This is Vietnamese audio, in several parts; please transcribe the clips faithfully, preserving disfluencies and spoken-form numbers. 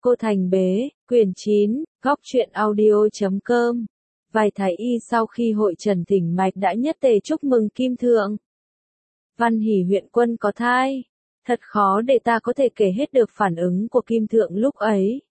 Cô Thành Bế, quyển chín, góc truyện audio chấm com. Vài thái y sau khi hội trần thỉnh mạch đã nhất tề chúc mừng Kim Thượng. Văn Hỷ huyện quân có thai. Thật khó để ta có thể kể hết được phản ứng của Kim Thượng lúc ấy.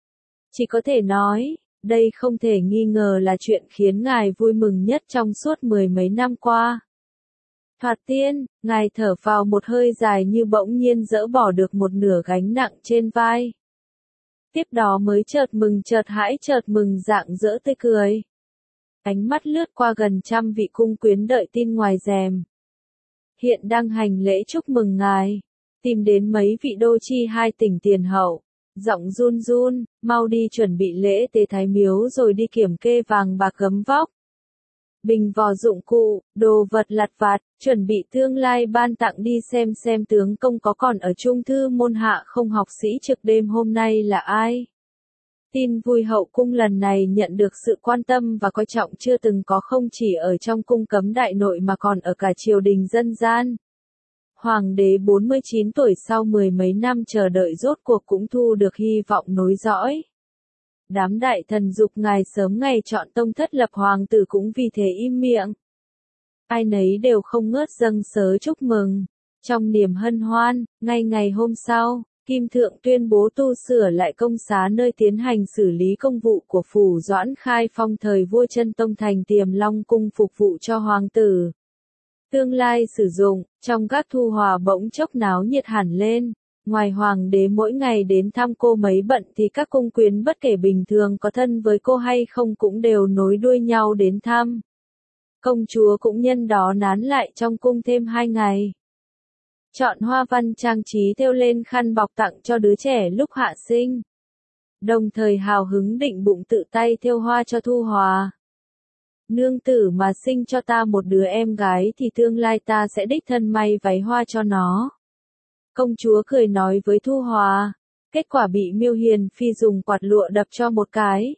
Chỉ có thể nói, đây không thể nghi ngờ là chuyện khiến ngài vui mừng nhất trong suốt mười mấy năm qua. Thoạt tiên, ngài thở vào một hơi dài như bỗng nhiên dỡ bỏ được một nửa gánh nặng trên vai. Tiếp đó mới chợt mừng chợt hãi chợt mừng rạng rỡ tươi cười. Ánh mắt lướt qua gần trăm vị cung quyến đợi tin ngoài rèm. Hiện đang hành lễ chúc mừng ngài. Tìm đến mấy vị đô chi hai tỉnh tiền hậu. Giọng run run, mau đi chuẩn bị lễ tế thái miếu rồi đi kiểm kê vàng bạc gấm vóc. Bình vò dụng cụ, đồ vật lặt vặt, chuẩn bị tương lai ban tặng đi xem xem tướng công có còn ở trung thư môn hạ không. Học sĩ trực đêm hôm nay là ai? Tin vui hậu cung lần này nhận được sự quan tâm và coi trọng chưa từng có, không chỉ ở trong cung cấm đại nội mà còn ở cả triều đình dân gian. Hoàng đế bốn mươi chín tuổi sau mười mấy năm chờ đợi rốt cuộc cũng thu được hy vọng nối dõi. Đám đại thần giục ngài sớm ngày chọn tông thất lập hoàng tử cũng vì thế im miệng. Ai nấy đều không ngớt dâng sớ chúc mừng. Trong niềm hân hoan, ngay ngày hôm sau, Kim Thượng tuyên bố tu sửa lại công xá nơi tiến hành xử lý công vụ của phủ Doãn Khai Phong thời vua Chân Tông thành Tiềm Long cung phục vụ cho hoàng tử. Tương lai sử dụng, trong các thu hòa bỗng chốc náo nhiệt hẳn lên. Ngoài hoàng đế mỗi ngày đến thăm cô mấy bận thì các cung quyến bất kể bình thường có thân với cô hay không cũng đều nối đuôi nhau đến thăm. Công chúa cũng nhân đó nán lại trong cung thêm hai ngày. Chọn hoa văn trang trí thêu lên khăn bọc tặng cho đứa trẻ lúc hạ sinh. Đồng thời hào hứng định bụng tự tay thêu hoa cho Thu Hòa. Nương tử mà sinh cho ta một đứa em gái thì tương lai ta sẽ đích thân may váy hoa cho nó. Công chúa cười nói với Thu Hòa, kết quả bị Miêu Hiền Phi dùng quạt lụa đập cho một cái.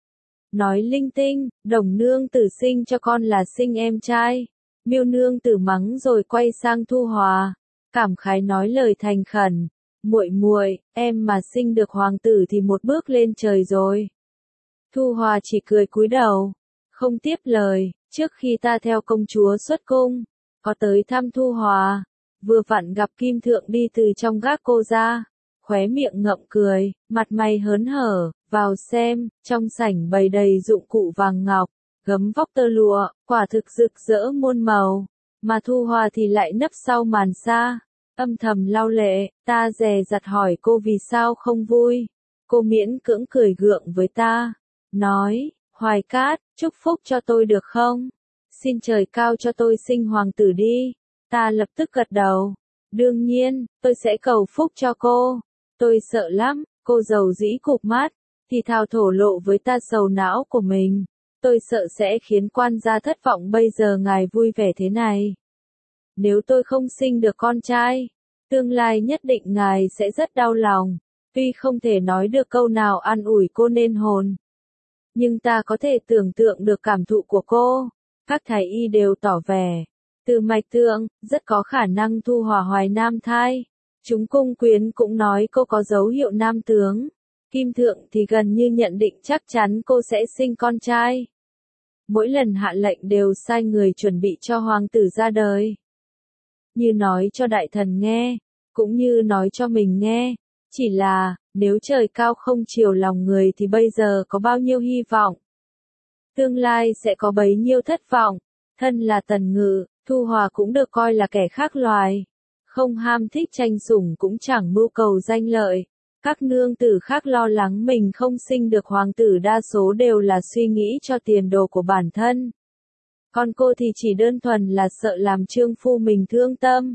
Nói linh tinh, Đồng nương tử sinh cho con là sinh em trai. Miêu nương tử mắng rồi quay sang Thu Hòa, cảm khái nói lời thành khẩn, muội muội, em mà sinh được hoàng tử thì một bước lên trời rồi. Thu Hòa chỉ cười cúi đầu, không tiếp lời. Trước khi ta theo công chúa xuất cung, có tới thăm Thu Hòa. Vừa vặn gặp Kim Thượng đi từ trong gác cô ra, khóe miệng ngậm cười, mặt mày hớn hở, vào xem, trong sảnh bày đầy dụng cụ vàng ngọc, gấm vóc tơ lụa, quả thực rực rỡ muôn màu, mà Thu Hòa thì lại nấp sau màn xa, âm thầm lau lệ. Ta dè dặt hỏi cô vì sao không vui, cô miễn cưỡng cười gượng với ta, nói, Hoài Cát, chúc phúc cho tôi được không? Xin trời cao cho tôi sinh hoàng tử đi. Ta lập tức gật đầu. Đương nhiên, tôi sẽ cầu phúc cho cô. Tôi sợ lắm. Cô dầu dĩ cụp mắt, thì thào thổ lộ với ta sầu não của mình. Tôi sợ sẽ khiến quan gia thất vọng. Bây giờ ngài vui vẻ thế này. Nếu tôi không sinh được con trai, tương lai nhất định ngài sẽ rất đau lòng. Tuy không thể nói được câu nào an ủi cô nên hồn, nhưng ta có thể tưởng tượng được cảm thụ của cô. Các thái y đều tỏ vẻ, từ mạch tượng, rất có khả năng Thu Hòa hoài nam thai. Chúng cung quyến cũng nói cô có dấu hiệu nam tướng. Kim Thượng thì gần như nhận định chắc chắn cô sẽ sinh con trai. Mỗi lần hạ lệnh đều sai người chuẩn bị cho hoàng tử ra đời. Như nói cho đại thần nghe, cũng như nói cho mình nghe. Chỉ là, nếu trời cao không chiều lòng người thì bây giờ có bao nhiêu hy vọng. Tương lai sẽ có bấy nhiêu thất vọng. Thân là tần ngự, Thu Hòa cũng được coi là kẻ khác loài. Không ham thích tranh sủng cũng chẳng mưu cầu danh lợi. Các nương tử khác lo lắng mình không sinh được hoàng tử đa số đều là suy nghĩ cho tiền đồ của bản thân. Còn cô thì chỉ đơn thuần là sợ làm trượng phu mình thương tâm.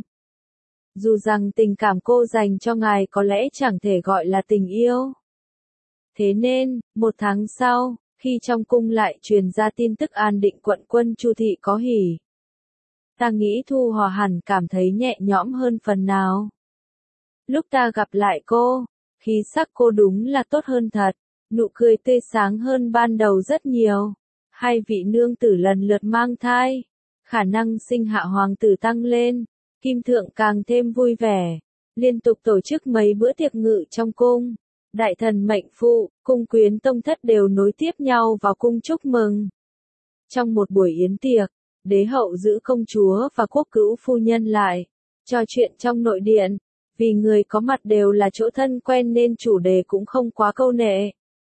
Dù rằng tình cảm cô dành cho ngài có lẽ chẳng thể gọi là tình yêu. Thế nên, một tháng sau, khi trong cung lại truyền ra tin tức an định quận quân Chu thị có hỉ, ta nghĩ Thu Hòa hẳn cảm thấy nhẹ nhõm hơn phần nào. Lúc ta gặp lại cô, khí sắc cô đúng là tốt hơn thật, nụ cười tươi sáng hơn ban đầu rất nhiều. Hai vị nương tử lần lượt mang thai, khả năng sinh hạ hoàng tử tăng lên. Kim Thượng càng thêm vui vẻ, liên tục tổ chức mấy bữa tiệc ngự trong cung. đại thần mệnh phụ, cung quyến tông thất đều nối tiếp nhau vào cung chúc mừng. Trong một buổi yến tiệc, đế hậu giữ công chúa và quốc cữu phu nhân lại, trò chuyện trong nội điện, vì người có mặt đều là chỗ thân quen nên chủ đề cũng không quá câu nệ.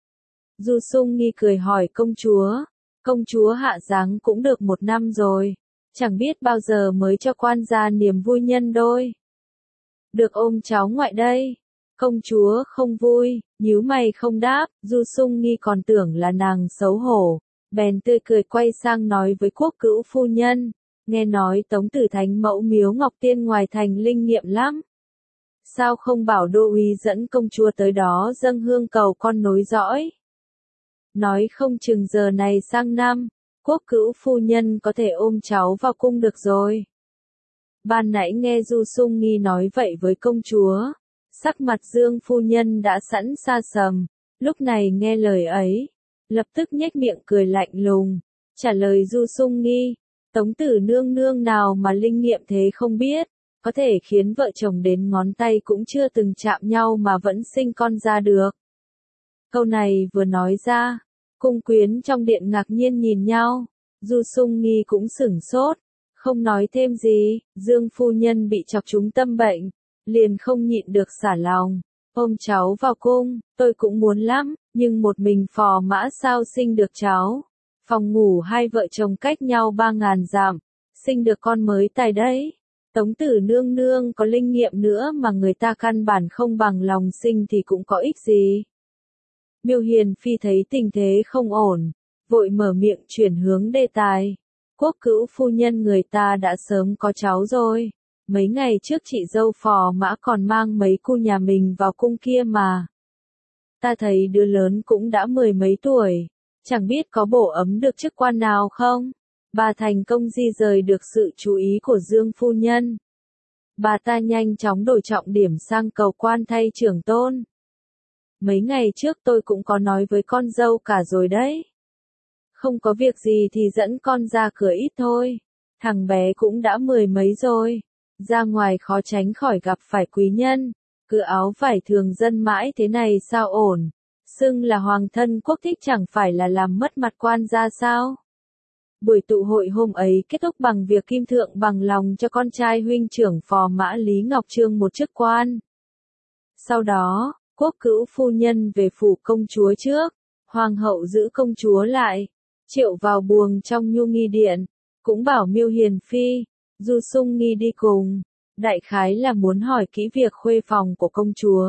Du Sung Nghi cười hỏi công chúa, công chúa hạ giáng cũng được một năm rồi, chẳng biết bao giờ mới cho quan gia niềm vui nhân đôi. Được ôm cháu ngoại đây. Công chúa không vui, nhíu mày không đáp, Du Sung Nghi còn tưởng là nàng xấu hổ, bèn tươi cười quay sang nói với quốc cữu phu nhân, nghe nói Tống Tử Thánh mẫu miếu Ngọc Tiên ngoài thành linh nghiệm lắm. Sao không bảo đô úy dẫn công chúa tới đó dâng hương cầu con nối dõi? Nói không chừng giờ này sang năm, quốc cữu phu nhân có thể ôm cháu vào cung được rồi. Ban nãy nghe Du Sung Nghi nói vậy với công chúa, sắc mặt Dương phu nhân đã sẵn xa sầm, lúc này nghe lời ấy, lập tức nhếch miệng cười lạnh lùng, trả lời Du Sung Nghi, Tống tử nương nương nào mà linh nghiệm thế không biết, có thể khiến vợ chồng đến ngón tay cũng chưa từng chạm nhau mà vẫn sinh con ra được. Câu này vừa nói ra, cung quyến trong điện ngạc nhiên nhìn nhau, Du Sung Nghi cũng sửng sốt, không nói thêm gì, Dương phu nhân bị chọc trúng tâm bệnh, liền không nhịn được xả lòng, ôm cháu vào cung, tôi cũng muốn lắm, nhưng một mình phò mã sao sinh được cháu, phòng ngủ hai vợ chồng cách nhau ba ngàn dặm, sinh được con mới tài đấy. Tống tử nương nương có linh nghiệm nữa mà người ta căn bản không bằng lòng sinh thì cũng có ích gì. Miêu Hiền Phi thấy tình thế không ổn, vội mở miệng chuyển hướng đề tài. Quốc cữu phu nhân người ta đã sớm có cháu rồi, mấy ngày trước chị dâu phò mã còn mang mấy cu nhà mình vào cung kia mà. Ta thấy đứa lớn cũng đã mười mấy tuổi, chẳng biết có bổ ấm được chức quan nào không? Bà thành công di rời được sự chú ý của Dương phu nhân. Bà ta nhanh chóng đổi trọng điểm sang cầu quan thay trưởng tôn. Mấy ngày trước tôi cũng có nói với con dâu cả rồi đấy. Không có việc gì thì dẫn con ra cửa ít thôi. Thằng bé cũng đã mười mấy rồi. Ra ngoài khó tránh khỏi gặp phải quý nhân. Cứ áo vải thường dân mãi thế này sao ổn. Xưng là hoàng thân quốc thích chẳng phải là làm mất mặt quan gia sao. Buổi tụ hội hôm ấy kết thúc bằng việc Kim Thượng bằng lòng cho con trai huynh trưởng phò mã Lý Ngọc Trương một chức quan. Sau đó, quốc cữu phu nhân về phủ công chúa trước, hoàng hậu giữ công chúa lại, triệu vào buồng trong Nhu Nghi Điện, cũng bảo Miêu Hiền Phi, Du Sung Nghi đi cùng, đại khái là muốn hỏi kỹ việc khuê phòng của công chúa.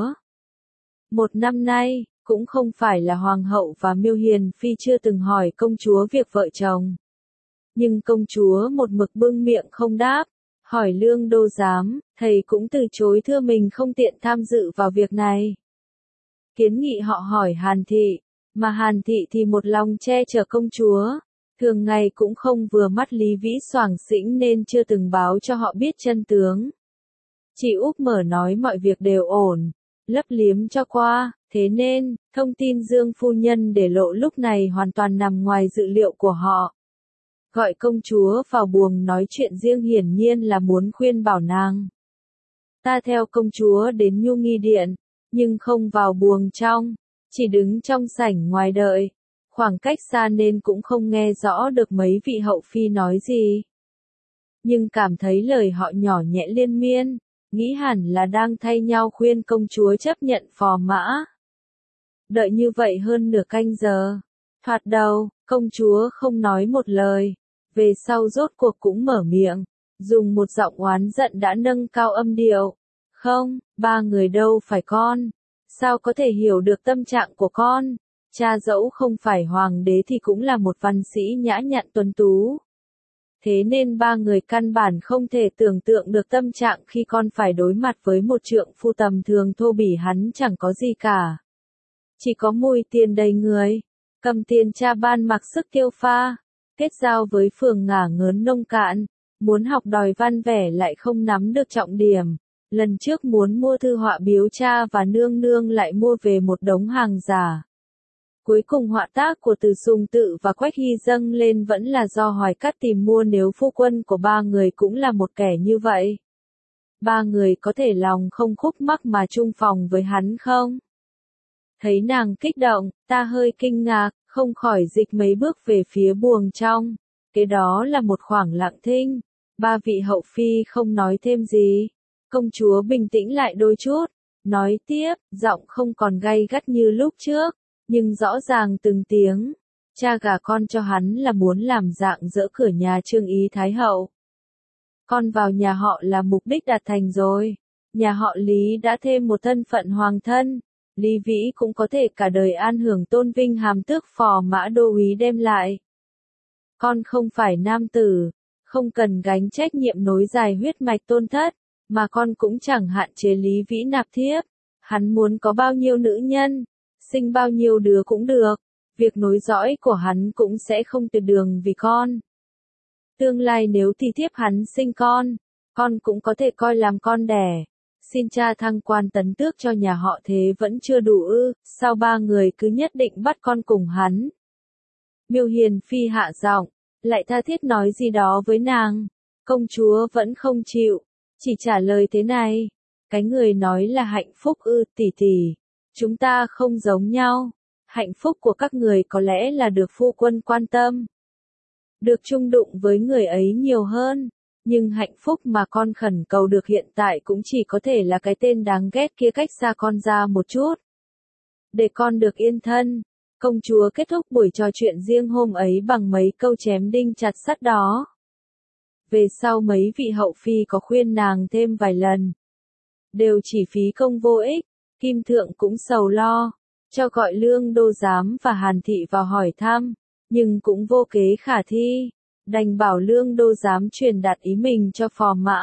Một năm nay, cũng không phải là hoàng hậu và Miêu Hiền Phi chưa từng hỏi công chúa việc vợ chồng. Nhưng công chúa một mực bưng miệng không đáp, hỏi Lương Đô Giám, thầy cũng từ chối thưa mình không tiện tham dự vào việc này. Kiến nghị họ hỏi Hàn Thị, mà Hàn Thị thì một lòng che chở công chúa, thường ngày cũng không vừa mắt Lý Vĩ Soảng Sĩnh nên chưa từng báo cho họ biết chân tướng. Chị Úc mở nói mọi việc đều ổn, lấp liếm cho qua, thế nên, thông tin Dương phu nhân để lộ lúc này hoàn toàn nằm ngoài dự liệu của họ. Gọi công chúa vào buồng nói chuyện riêng hiển nhiên là muốn khuyên bảo nàng. Ta theo công chúa đến Nhu Nghi Điện, nhưng không vào buồng trong, chỉ đứng trong sảnh ngoài đợi, khoảng cách xa nên cũng không nghe rõ được mấy vị hậu phi nói gì. Nhưng cảm thấy lời họ nhỏ nhẹ liên miên, nghĩ hẳn là đang thay nhau khuyên công chúa chấp nhận phò mã. Đợi như vậy hơn nửa canh giờ, thoạt đầu, công chúa không nói một lời. Về sau rốt cuộc cũng mở miệng, dùng một giọng oán giận đã nâng cao âm điệu. Không, ba người đâu phải con. Sao có thể hiểu được tâm trạng của con? Cha dẫu không phải hoàng đế thì cũng là một văn sĩ nhã nhặn tuấn tú. Thế nên ba người căn bản không thể tưởng tượng được tâm trạng khi con phải đối mặt với một trượng phu tầm thường thô bỉ hắn chẳng có gì cả. Chỉ có mùi tiền đầy người, cầm tiền cha ban mặc sức tiêu pha. Kết giao với phường ngả ngớn nông cạn, muốn học đòi văn vẻ lại không nắm được trọng điểm. Lần trước muốn mua thư họa biếu cha và nương nương lại mua về một đống hàng giả. Cuối cùng họa tác của Từ Sùng Tự và Quách Hy dâng lên vẫn là do Hoài Cát tìm mua nếu phu quân của ba người cũng là một kẻ như vậy. Ba người có thể lòng không khúc mắc mà chung phòng với hắn không? Thấy nàng kích động, ta hơi kinh ngạc, không khỏi dịch mấy bước về phía buồng trong. Kế đó là một khoảng lặng thinh. Ba vị hậu phi không nói thêm gì. Công chúa bình tĩnh lại đôi chút. Nói tiếp, giọng không còn gay gắt như lúc trước, nhưng rõ ràng từng tiếng. Cha gả con cho hắn là muốn làm dạng dỡ cửa nhà Trương Ý Thái Hậu. Con vào nhà họ là mục đích đạt thành rồi. Nhà họ Lý đã thêm một thân phận hoàng thân. Lý Vĩ cũng có thể cả đời an hưởng tôn vinh hàm tước phò mã đô úy đem lại. Con không phải nam tử, không cần gánh trách nhiệm nối dài huyết mạch tôn thất, mà con cũng chẳng hạn chế Lý Vĩ nạp thiếp. Hắn muốn có bao nhiêu nữ nhân, sinh bao nhiêu đứa cũng được, việc nối dõi của hắn cũng sẽ không tuyệt đường vì con. Tương lai nếu thì thiếp hắn sinh con, con cũng có thể coi làm con đẻ. Xin cha thăng quan tấn tước cho nhà họ thế vẫn chưa đủ ư, sao ba người cứ nhất định bắt con cùng hắn. Miêu Hiền Phi hạ giọng, lại tha thiết nói gì đó với nàng. Công chúa vẫn không chịu, chỉ trả lời thế này. Cái người nói là hạnh phúc ư, tỷ tỷ. Chúng ta không giống nhau. Hạnh phúc của các người có lẽ là được phu quân quan tâm. Được chung đụng với người ấy nhiều hơn. Nhưng hạnh phúc mà con khẩn cầu được hiện tại cũng chỉ có thể là cái tên đáng ghét kia cách xa con ra một chút. Để con được yên thân. Công chúa kết thúc buổi trò chuyện riêng hôm ấy bằng mấy câu chém đinh chặt sắt đó. Về sau mấy vị hậu phi có khuyên nàng thêm vài lần. Đều chỉ phí công vô ích. Kim Thượng cũng sầu lo. Cho gọi Lương Đô Giám và Hàn Thị vào hỏi thăm. Nhưng cũng vô kế khả thi. Đành bảo Lương Đô Giám truyền đạt ý mình cho phò mã.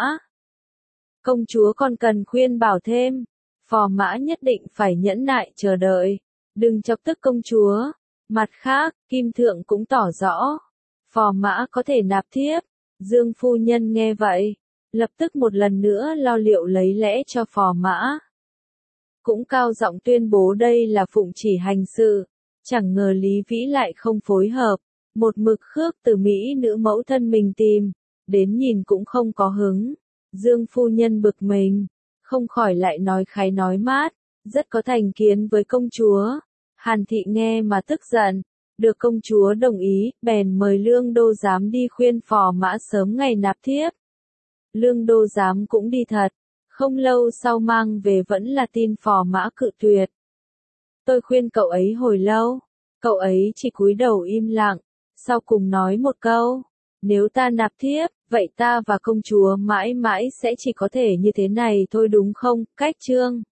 Công chúa còn cần khuyên bảo thêm. Phò mã nhất định phải nhẫn nại chờ đợi. Đừng chọc tức công chúa. Mặt khác, Kim Thượng cũng tỏ rõ. Phò mã có thể nạp thiếp. Dương phu nhân nghe vậy. Lập tức một lần nữa lo liệu lấy lẽ cho phò mã. Cũng cao giọng tuyên bố đây là phụng chỉ hành sự. Chẳng ngờ Lý Vĩ lại không phối hợp. Một mực khước từ Mỹ nữ mẫu thân mình tìm. Đến nhìn cũng không có hứng. Dương phu nhân bực mình. Không khỏi lại nói kháy nói mát. Rất có thành kiến với công chúa. Hàn Thị nghe mà tức giận. Được công chúa đồng ý, bèn mời Lương Đô Giám đi khuyên phò mã sớm ngày nạp thiếp. Lương Đô Giám cũng đi thật. Không lâu sau mang về vẫn là tin phò mã cự tuyệt. Tôi khuyên cậu ấy hồi lâu. Cậu ấy chỉ cúi đầu im lặng. Sau cùng nói một câu. Nếu ta nạp thiếp, vậy ta và công chúa mãi mãi sẽ chỉ có thể như thế này thôi đúng không? Cách chương